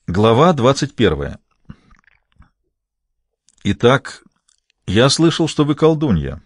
Глава 21. Итак, я слышал, что вы колдунья.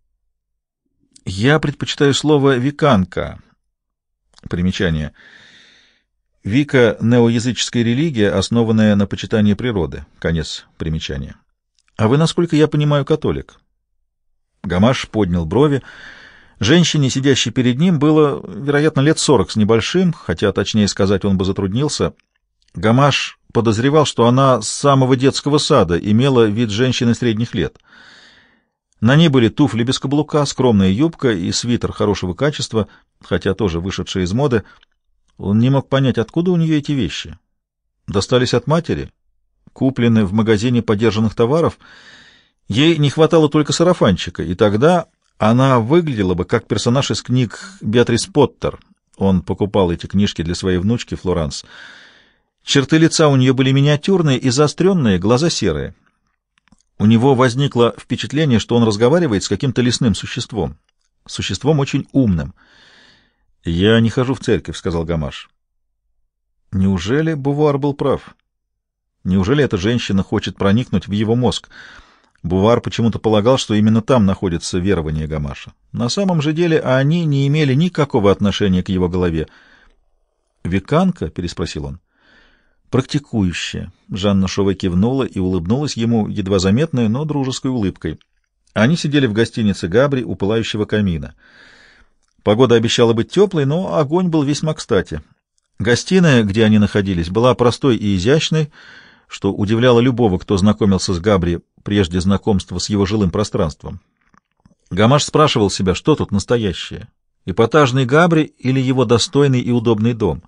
Я предпочитаю слово «виканка». Примечание. Вика — неоязыческая религия, основанная на почитании природы. Конец примечания. А вы, насколько я понимаю, католик? Гамаш поднял брови. Женщине, сидящей перед ним, было, вероятно, лет 40 с небольшим, хотя, точнее сказать, он бы затруднился. Гамаш подозревал, что она с самого детского сада имела вид женщины средних лет. На ней были туфли без каблука, скромная юбка и свитер хорошего качества, хотя тоже вышедшие из моды. Он не мог понять, откуда у нее эти вещи. Достались от матери, куплены в магазине подержанных товаров. Ей не хватало только сарафанчика, и тогда она выглядела бы как персонаж из книг Беатрис Поттер. Он покупал эти книжки для своей внучки Флоранс. Черты лица у нее были миниатюрные и заостренные, глаза серые. У него возникло впечатление, что он разговаривает с каким-то лесным существом. Существом очень умным. «Я не хожу в церковь», — сказал Гамаш. Неужели Бувуар был прав? Неужели эта женщина хочет проникнуть в его мозг? Бувуар почему-то полагал, что именно там находится верование Гамаша. На самом же деле они не имели никакого отношения к его голове. «Виканка?» — переспросил он. «Практикующая». Жанна Шове кивнула и улыбнулась ему едва заметной, но дружеской улыбкой. Они сидели в гостинице «Габри» у пылающего камина. Погода обещала быть теплой, но огонь был весьма кстати. Гостиная, где они находились, была простой и изящной, что удивляло любого, кто знакомился с Габри прежде знакомства с его жилым пространством. Гамаш спрашивал себя, что тут настоящее: эпатажный Габри или его достойный и удобный дом?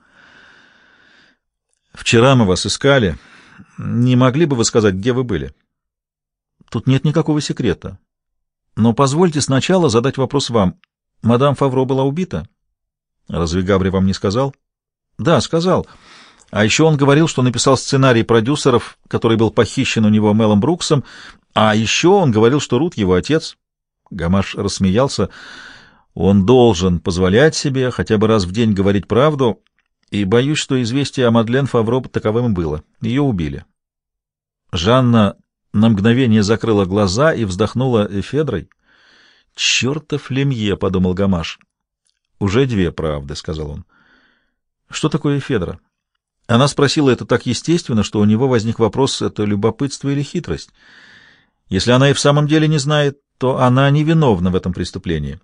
«Вчера мы вас искали. Не могли бы вы сказать, где вы были?» «Тут нет никакого секрета. Но позвольте сначала задать вопрос вам. Мадам Фавро была убита?» «Разве Габри вам не сказал?» «Да, сказал. А еще он говорил, что написал сценарий продюсеров, который был похищен у него Мелом Бруксом. А еще он говорил, что Рут его отец». Гамаш рассмеялся. «Он должен позволять себе хотя бы раз в день говорить правду, и боюсь, что известие о Мадлен Фавро таковым и было. Ее убили». Жанна на мгновение закрыла глаза и вздохнула эфедрой. «Чертов Лемье», — подумал Гамаш. «Уже две правды», — сказал он. «Что такое эфедра?» Она спросила это так естественно, что у него возник вопрос, это любопытство или хитрость. Если она и в самом деле не знает, то она невиновна в этом преступлении.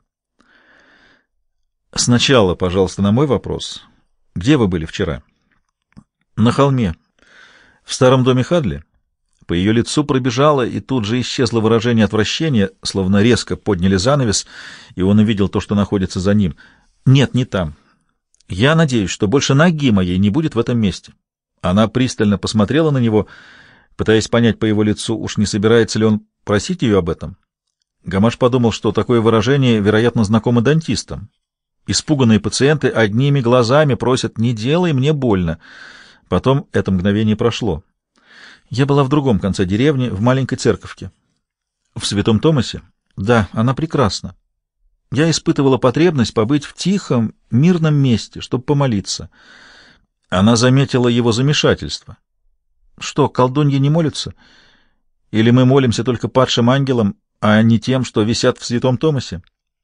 «Сначала, пожалуйста, на мой вопрос. Где вы были вчера?» «На холме. В старом доме Хадли?» По ее лицу пробежало, и тут же исчезло выражение отвращения, словно резко подняли занавес, и он увидел то, что находится за ним. «Нет, не там. Я надеюсь, что больше ноги моей не будет в этом месте». Она пристально посмотрела на него, пытаясь понять по его лицу, уж не собирается ли он просить ее об этом. Гамаш подумал, что такое выражение, вероятно, знакомо дантистам. Испуганные пациенты одними глазами просят «не делай, мне больно». Потом это мгновение прошло. «Я была в другом конце деревни, в маленькой церковке». «В Святом Томасе?» «Да, она прекрасна. Я испытывала потребность побыть в тихом, мирном месте, чтобы помолиться». Она заметила его замешательство. «Что, колдуньи не молятся? Или мы молимся только падшим ангелам, а не тем, что висят в Святом Томасе?»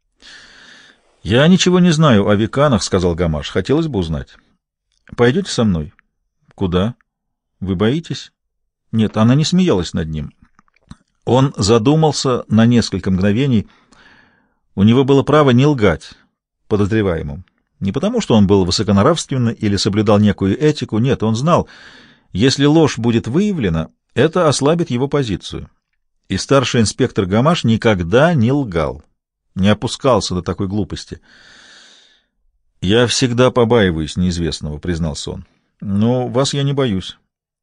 «Я ничего не знаю о виканах», — сказал Гамаш. «Хотелось бы узнать». «Пойдете со мной?» «Куда? Вы боитесь?» Нет, она не смеялась над ним. Он задумался на несколько мгновений. У него было право не лгать подозреваемым. Не потому, что он был высоконравственный или соблюдал некую этику. Нет, он знал, если ложь будет выявлена, это ослабит его позицию. И старший инспектор Гамаш никогда не лгал. Не опускался до такой глупости. «Я всегда побаиваюсь неизвестного», — признался он. «Но вас я не боюсь».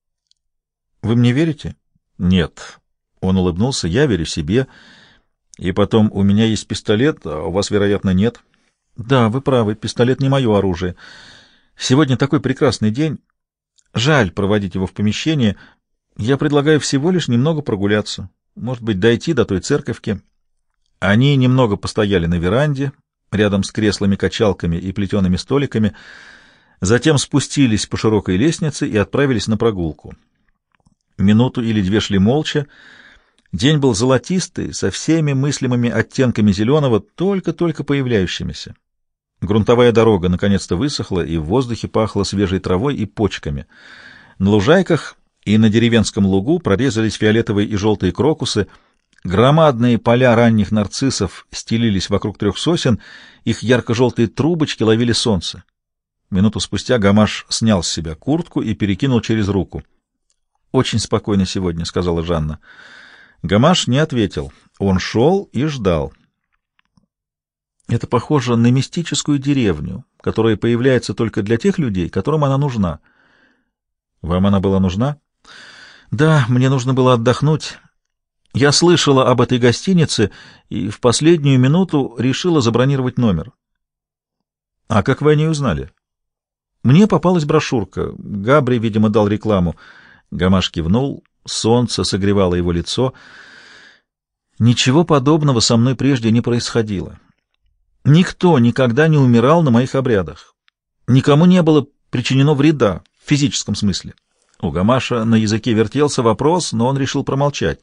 «Вы мне верите?» «Нет». Он улыбнулся. «Я верю себе. И потом, у меня есть пистолет, а у вас, вероятно, нет». «Да, вы правы. Пистолет не мое оружие. Сегодня такой прекрасный день. Жаль проводить его в помещении. Я предлагаю всего лишь немного прогуляться. Может быть, дойти до той церковки». Они немного постояли на веранде, рядом с креслами-качалками и плетеными столиками. Затем спустились по широкой лестнице и отправились на прогулку. Минуту или две шли молча. День был золотистый, со всеми мыслимыми оттенками зеленого, только-только появляющимися. Грунтовая дорога наконец-то высохла, и в воздухе пахло свежей травой и почками. На лужайках и на деревенском лугу прорезались фиолетовые и желтые крокусы. Громадные поля ранних нарциссов стелились вокруг 3 сосен, их ярко-желтые трубочки ловили солнце. Минуту спустя Гамаш снял с себя куртку и перекинул через руку. «Очень спокойно сегодня», — сказала Жанна. Гамаш не ответил. Он шел и ждал. Это похоже на мистическую деревню, которая появляется только для тех людей, которым она нужна. Вам она была нужна? Да, мне нужно было отдохнуть. Я слышала об этой гостинице и в последнюю минуту решила забронировать номер. А как вы о ней узнали? Мне попалась брошюрка. Габри, видимо, дал рекламу. Гамаш кивнул. Солнце согревало его лицо. Ничего подобного со мной прежде не происходило. Никто никогда не умирал на моих обрядах. Никому не было причинено вреда в физическом смысле. У Гамаша на языке вертелся вопрос, но он решил промолчать.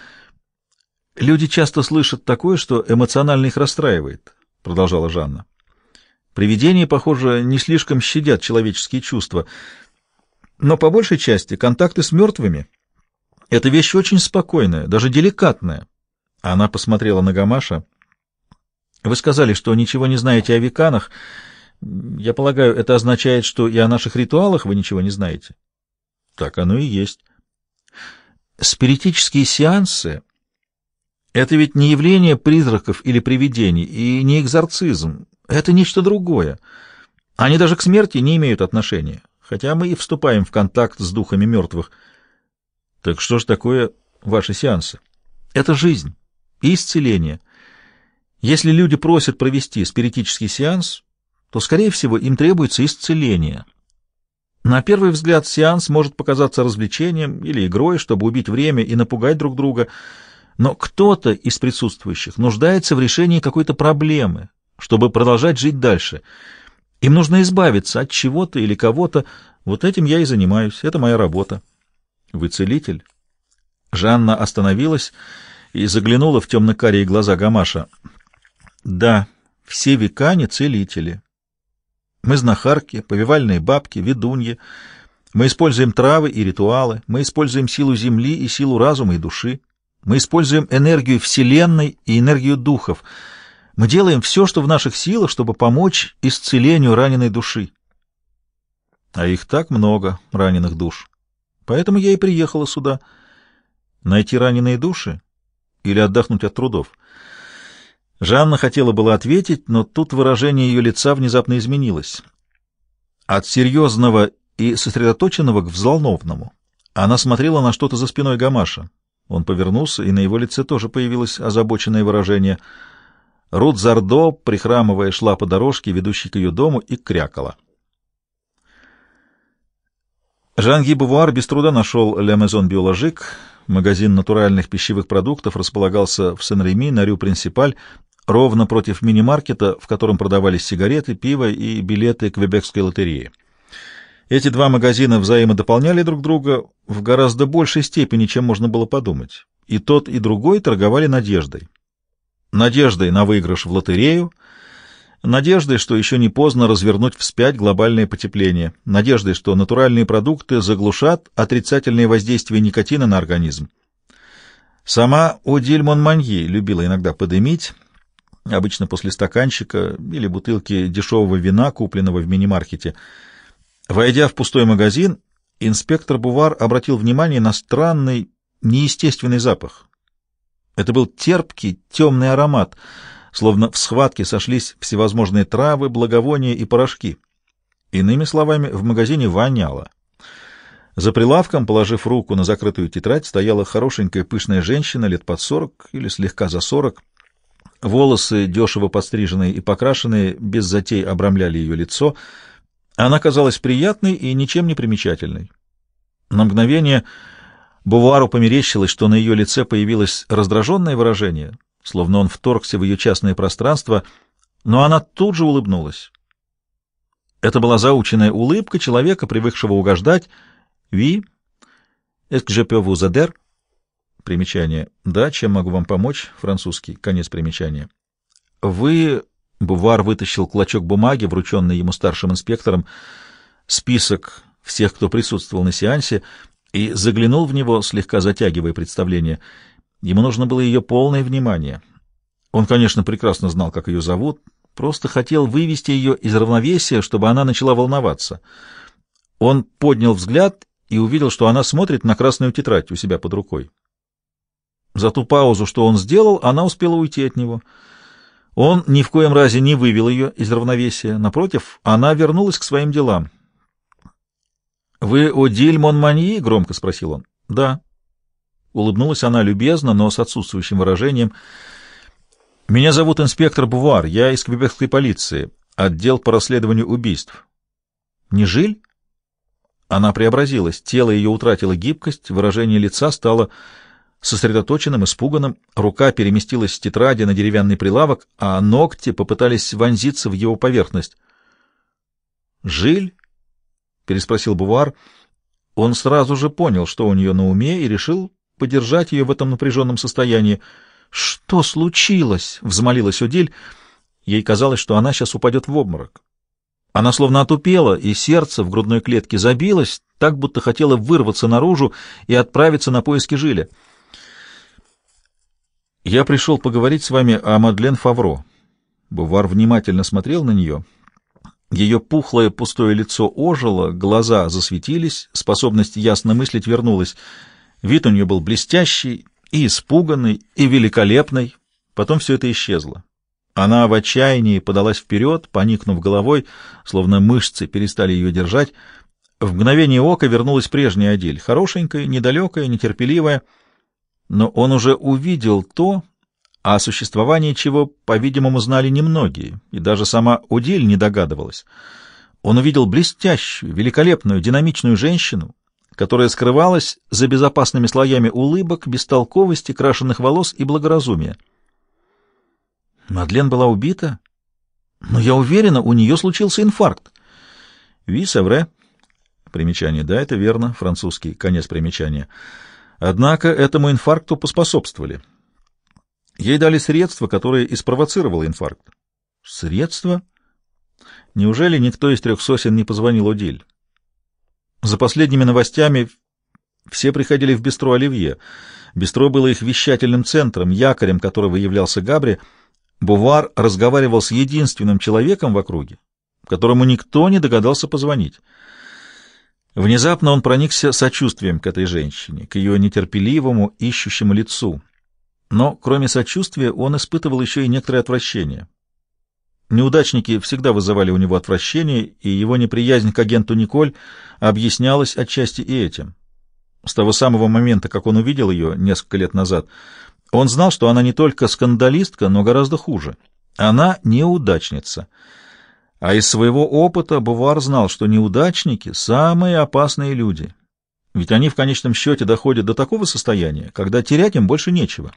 «Люди часто слышат такое, что эмоционально их расстраивает», — продолжала Жанна. «Привидения, похоже, не слишком щадят человеческие чувства, но по большей части контакты с мертвыми — это вещь очень спокойная, даже деликатная». Она посмотрела на Гамаша. «Вы сказали, что ничего не знаете о веканах. Я полагаю, это означает, что и о наших ритуалах вы ничего не знаете?» «Так оно и есть». «Спиритические сеансы — это ведь не явление призраков или привидений, и не экзорцизм. Это нечто другое. Они даже к смерти не имеют отношения, хотя мы и вступаем в контакт с духами мертвых». «Так что ж такое ваши сеансы?» «Это жизнь и исцеление. Если люди просят провести спиритический сеанс, то, скорее всего, им требуется исцеление. На первый взгляд сеанс может показаться развлечением или игрой, чтобы убить время и напугать друг друга, но кто-то из присутствующих нуждается в решении какой-то проблемы, чтобы продолжать жить дальше. Им нужно избавиться от чего-то или кого-то. Вот этим я и занимаюсь. Это моя работа». «Вы целитель?» Жанна остановилась и заглянула в темно-карие глаза Гамаша. «Да, все векане — целители. Мы знахарки, повивальные бабки, ведуньи. Мы используем травы и ритуалы. Мы используем силу земли и силу разума и души. Мы используем энергию Вселенной и энергию духов. Мы делаем все, что в наших силах, чтобы помочь исцелению раненой души». «А их так много, раненых душ. Поэтому я и приехала сюда. Найти раненые души или отдохнуть от трудов?» Жанна хотела было ответить, но тут выражение ее лица внезапно изменилось. От серьезного и сосредоточенного к взволнованному. Она смотрела на что-то за спиной Гамаша. Он повернулся, и на его лице тоже появилось озабоченное выражение. Рут Зардо, прихрамывая, шла по дорожке, ведущей к ее дому, и крякала. Жан-Ги Бувуар без труда нашел «Ля Мезон Биоложик». Магазин натуральных пищевых продуктов располагался в Сен-Реми на Рю-Принципаль, ровно против мини-маркета, в котором продавались сигареты, пиво и билеты Квебекской лотереи. Эти два магазина взаимодополняли друг друга в гораздо большей степени, чем можно было подумать. И тот, и другой торговали надеждой. Надеждой на выигрыш в лотерею, надеждой, что еще не поздно развернуть вспять глобальное потепление, надеждой, что натуральные продукты заглушат отрицательные воздействия никотина на организм. Сама Одиль Монманье любила иногда подымить, обычно после стаканчика или бутылки дешевого вина, купленного в мини-маркете. Войдя в пустой магазин, инспектор Бувар обратил внимание на странный, неестественный запах. Это был терпкий, темный аромат, словно в схватке сошлись всевозможные травы, благовония и порошки. Иными словами, в магазине воняло. За прилавком, положив руку на закрытую тетрадь, стояла хорошенькая пышная женщина лет под 40 или слегка за 40. Волосы, дешево подстриженные и покрашенные, без затей обрамляли ее лицо. Она казалась приятной и ничем не примечательной. На мгновение Бувуару померещилось, что на ее лице появилось раздраженное выражение, словно он вторгся в ее частное пространство, но она тут же улыбнулась. Это была заученная улыбка человека, привыкшего угождать. «Ви? Est-ce que je peux vous aider?» Примечание. «Да, чем могу вам помочь?» Французский. Конец примечания. «Вы...» Бувар вытащил клочок бумаги, врученный ему старшим инспектором, список всех, кто присутствовал на сеансе, и заглянул в него, слегка затягивая представление. Ему нужно было ее полное внимание. Он, конечно, прекрасно знал, как ее зовут, просто хотел вывести ее из равновесия, чтобы она начала волноваться. Он поднял взгляд и увидел, что она смотрит на красную тетрадь у себя под рукой. За ту паузу, что он сделал, она успела уйти от него. Он ни в коем разе не вывел ее из равновесия. Напротив, она вернулась к своим делам. «Вы Одиль Монманьи?» — громко спросил он. «Да». Улыбнулась она любезно, но с отсутствующим выражением. «Меня зовут инспектор Бувар, я из квебекской полиции, отдел по расследованию убийств». «Не Жиль?» Она преобразилась, тело ее утратило гибкость, выражение лица стало сосредоточенным, испуганным, рука переместилась с тетради на деревянный прилавок, а ногти попытались вонзиться в его поверхность. «Жиль?» — переспросил Бувар. Он сразу же понял, что у нее на уме, и решил подержать ее в этом напряженном состоянии. «Что случилось?» — взмолилась Одиль. Ей казалось, что она сейчас упадет в обморок. Она словно отупела, и сердце в грудной клетке забилось, так будто хотела вырваться наружу и отправиться на поиски Жиля. «Я пришел поговорить с вами о Мадлен Фавро». Бувар внимательно смотрел на нее. Ее пухлое пустое лицо ожило, глаза засветились, способность ясно мыслить вернулась. Вид у нее был блестящий, и испуганный, и великолепный. Потом все это исчезло. Она в отчаянии подалась вперед, поникнув головой, словно мышцы перестали ее держать. В мгновение ока вернулась прежняя Одиль, хорошенькая, недалекая, нетерпеливая. Но он уже увидел то, о существовании чего, по-видимому, знали немногие, и даже сама Одиль не догадывалась. Он увидел блестящую, великолепную, динамичную женщину, которая скрывалась за безопасными слоями улыбок, бестолковости, крашеных волос и благоразумия. Мадлен была убита? Но я уверена, у нее случился инфаркт. «Ви, севре». Примечание. Да, это верно. Французский. Конец примечания. Однако этому инфаркту поспособствовали. Ей дали средство, которое и спровоцировало инфаркт. Средство? Неужели никто из 3 сосен не позвонил Одиль? За последними новостями все приходили в бистро «Оливье». Бистро было их вещательным центром, якорем которого являлся Габри. Бувар разговаривал с единственным человеком в округе, которому никто не догадался позвонить. Внезапно он проникся сочувствием к этой женщине, к ее нетерпеливому, ищущему лицу. Но, кроме сочувствия, он испытывал еще и некоторое отвращение. Неудачники всегда вызывали у него отвращение, и его неприязнь к агенту Николь объяснялась отчасти и этим. С того самого момента, как он увидел ее несколько лет назад, он знал, что она не только скандалистка, но гораздо хуже. Она неудачница. А из своего опыта Бувар знал, что неудачники — самые опасные люди. Ведь они в конечном счете доходят до такого состояния, когда терять им больше нечего.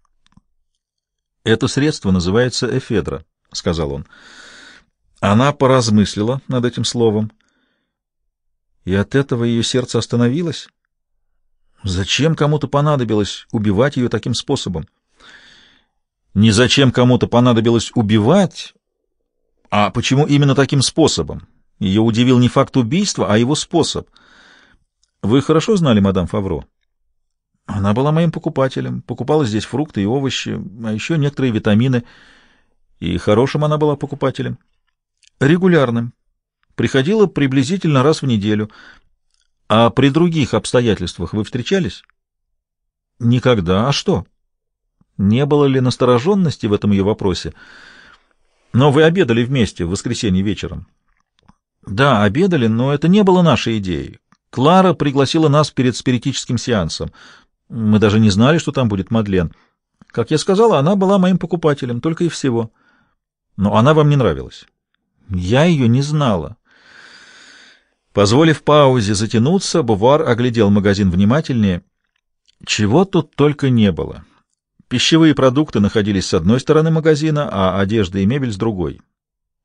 «Это средство называется эфедра», — сказал он. Она поразмыслила над этим словом, и от этого ее сердце остановилось. Зачем кому-то понадобилось убивать ее таким способом? Не зачем кому-то понадобилось убивать, а почему именно таким способом? Ее удивил не факт убийства, а его способ. Вы хорошо знали мадам Фавро? Она была моим покупателем, покупала здесь фрукты и овощи, а еще некоторые витамины. И хорошим она была покупателем. Регулярным. Приходила приблизительно раз в неделю. А при других обстоятельствах вы встречались? Никогда. А что? Не было ли настороженности в этом ее вопросе? Но вы обедали вместе в воскресенье вечером. Да, обедали, но это не было нашей идеей. Клара пригласила нас перед спиритическим сеансом. Мы даже не знали, что там будет Мадлен. Как я сказала, она была моим покупателем, только и всего. Но она вам не нравилась. Я ее не знала. Позволив паузе затянуться, Бувар оглядел магазин внимательнее. Чего тут только не было. Пищевые продукты находились с одной стороны магазина, а одежда и мебель с другой.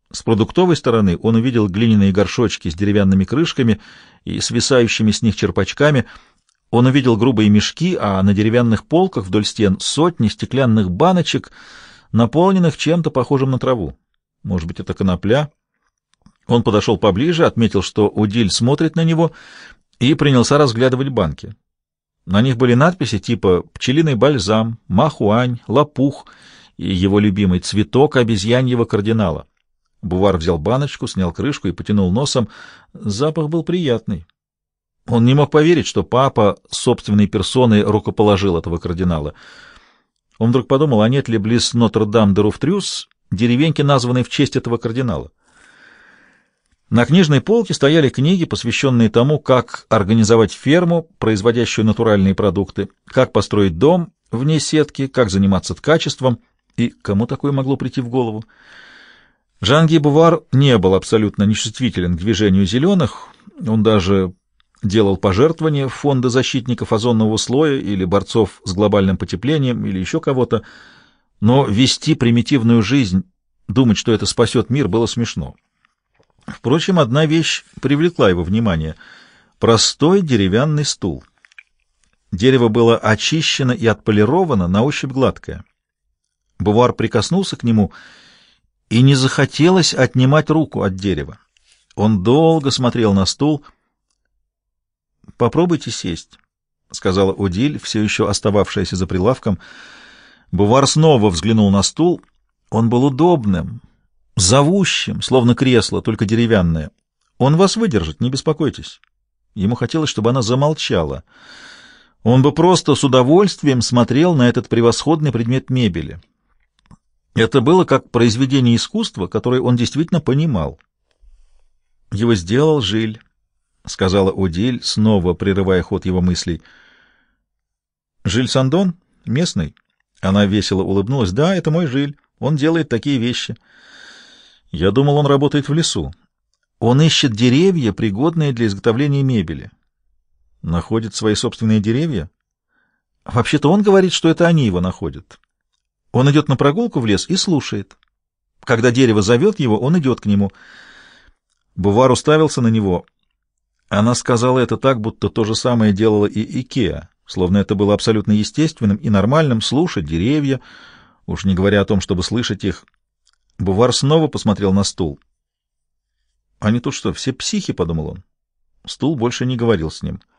С продуктовой стороны он увидел глиняные горшочки с деревянными крышками и свисающими с них черпачками. Он увидел грубые мешки, а на деревянных полках вдоль стен сотни стеклянных баночек, наполненных чем-то похожим на траву. Может быть, это конопля? Он подошел поближе, отметил, что Удиль смотрит на него, и принялся разглядывать банки. На них были надписи типа «Пчелиный бальзам», «Махуань», «Лопух» и его любимый «Цветок обезьяньего кардинала». Бувар взял баночку, снял крышку и потянул носом. Запах был приятный. Он не мог поверить, что папа собственной персоной рукоположил этого кардинала. Он вдруг подумал, а нет ли близ Нотр-Дам-де-Руфтрюс деревеньки, названной в честь этого кардинала. На книжной полке стояли книги, посвященные тому, как организовать ферму, производящую натуральные продукты, как построить дом вне сетки, как заниматься ткачеством, и кому такое могло прийти в голову? Жан-Ги Бувар не был абсолютно нечувствителен к движению зеленых, он даже делал пожертвования в фонды защитников озонового слоя или борцов с глобальным потеплением или еще кого-то, но вести примитивную жизнь, думать, что это спасет мир, было смешно. Впрочем, одна вещь привлекла его внимание — простой деревянный стул. Дерево было очищено и отполировано, на ощупь гладкое. Бувар прикоснулся к нему, и не захотелось отнимать руку от дерева. Он долго смотрел на стул. «Попробуйте сесть», — сказала Одиль, все еще остававшаяся за прилавком. Бувар снова взглянул на стул. Он был удобным, зовущим, словно кресло, только деревянное. «Он вас выдержит, не беспокойтесь». Ему хотелось, чтобы она замолчала. Он бы просто с удовольствием смотрел на этот превосходный предмет мебели. Это было как произведение искусства, которое он действительно понимал. «Его сделал Жиль», — сказала Одиль, снова прерывая ход его мыслей. «Жиль Сандон? Местный?» Она весело улыбнулась. «Да, это мой Жиль. Он делает такие вещи». «Я думал, он работает в лесу. Он ищет деревья, пригодные для изготовления мебели». «Находит свои собственные деревья?» «Вообще-то он говорит, что это они его находят. Он идет на прогулку в лес и слушает. Когда дерево зовет его, он идет к нему». Бувар уставился на него. Она сказала это так, будто то же самое делала и Икеа, словно это было абсолютно естественным и нормальным слушать деревья, уж не говоря о том, чтобы слышать их. Бувар снова посмотрел на стул. «Они тут что, все психи?» — подумал он. Стул больше не говорил с ним.